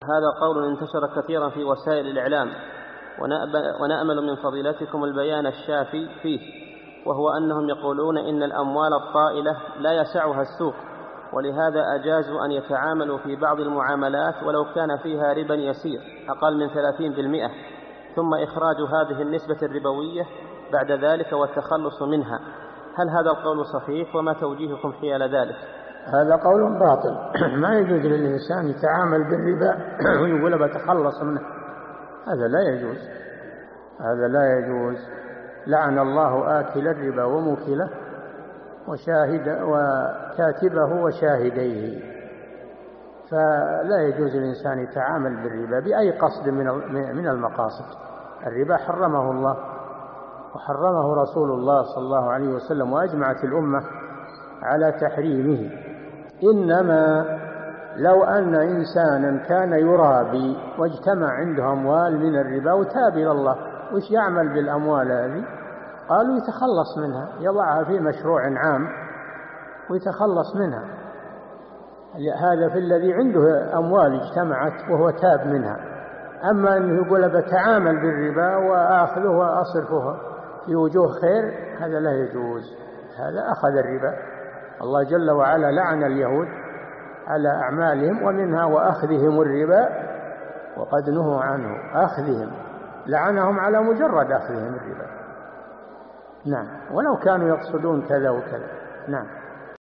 هذا قول انتشر كثيرا في وسائل الإعلام، ونأمل من فضيلتكم البيان الشافي فيه، وهو أنهم يقولون إن الأموال الطائلة لا يسعها السوق، ولهذا أجازوا أن يتعاملوا في بعض المعاملات ولو كان فيها ربا يسير أقل من 30%، ثم إخراج هذه النسبة الربوية بعد ذلك والتخلص منها. هل هذا القول صحيح، وما توجيهكم حيال ذلك؟ هذا قول باطل. ما يجوز للإنسان يتعامل بالربا ويقول بتخلص منه، هذا لا يجوز، هذا لا يجوز. لعن الله آكل الربا وموكله وكاتبه وشاهديه. فلا يجوز للإنسان يتعامل بالربا بأي قصد من المقاصد. الربا حرمه الله وحرمه رسول الله صلى الله عليه وسلم، وأجمعت الأمة على تحريمه. إنما لو أن إنسانا كان يرابي واجتمع عنده أموال من الربا وتاب إلى الله، وش يعمل بالأموال هذه؟ قالوا يتخلص منها، يضعها في مشروع عام ويتخلص منها. هذا في الذي عنده أموال اجتمعت وهو تاب منها. أما أنه يقول بتعامل بالربا وآخذه وأصرفه في وجوه خير، هذا لا يجوز، هذا أخذ الربا. الله جل وعلا لعن اليهود على أعمالهم، ومنها وأخذهم الربا وقد نهوا عنه. أخذهم، لعنهم على مجرد أخذهم الربا. نعم، ولو كانوا يقصدون كذا وكذا. نعم.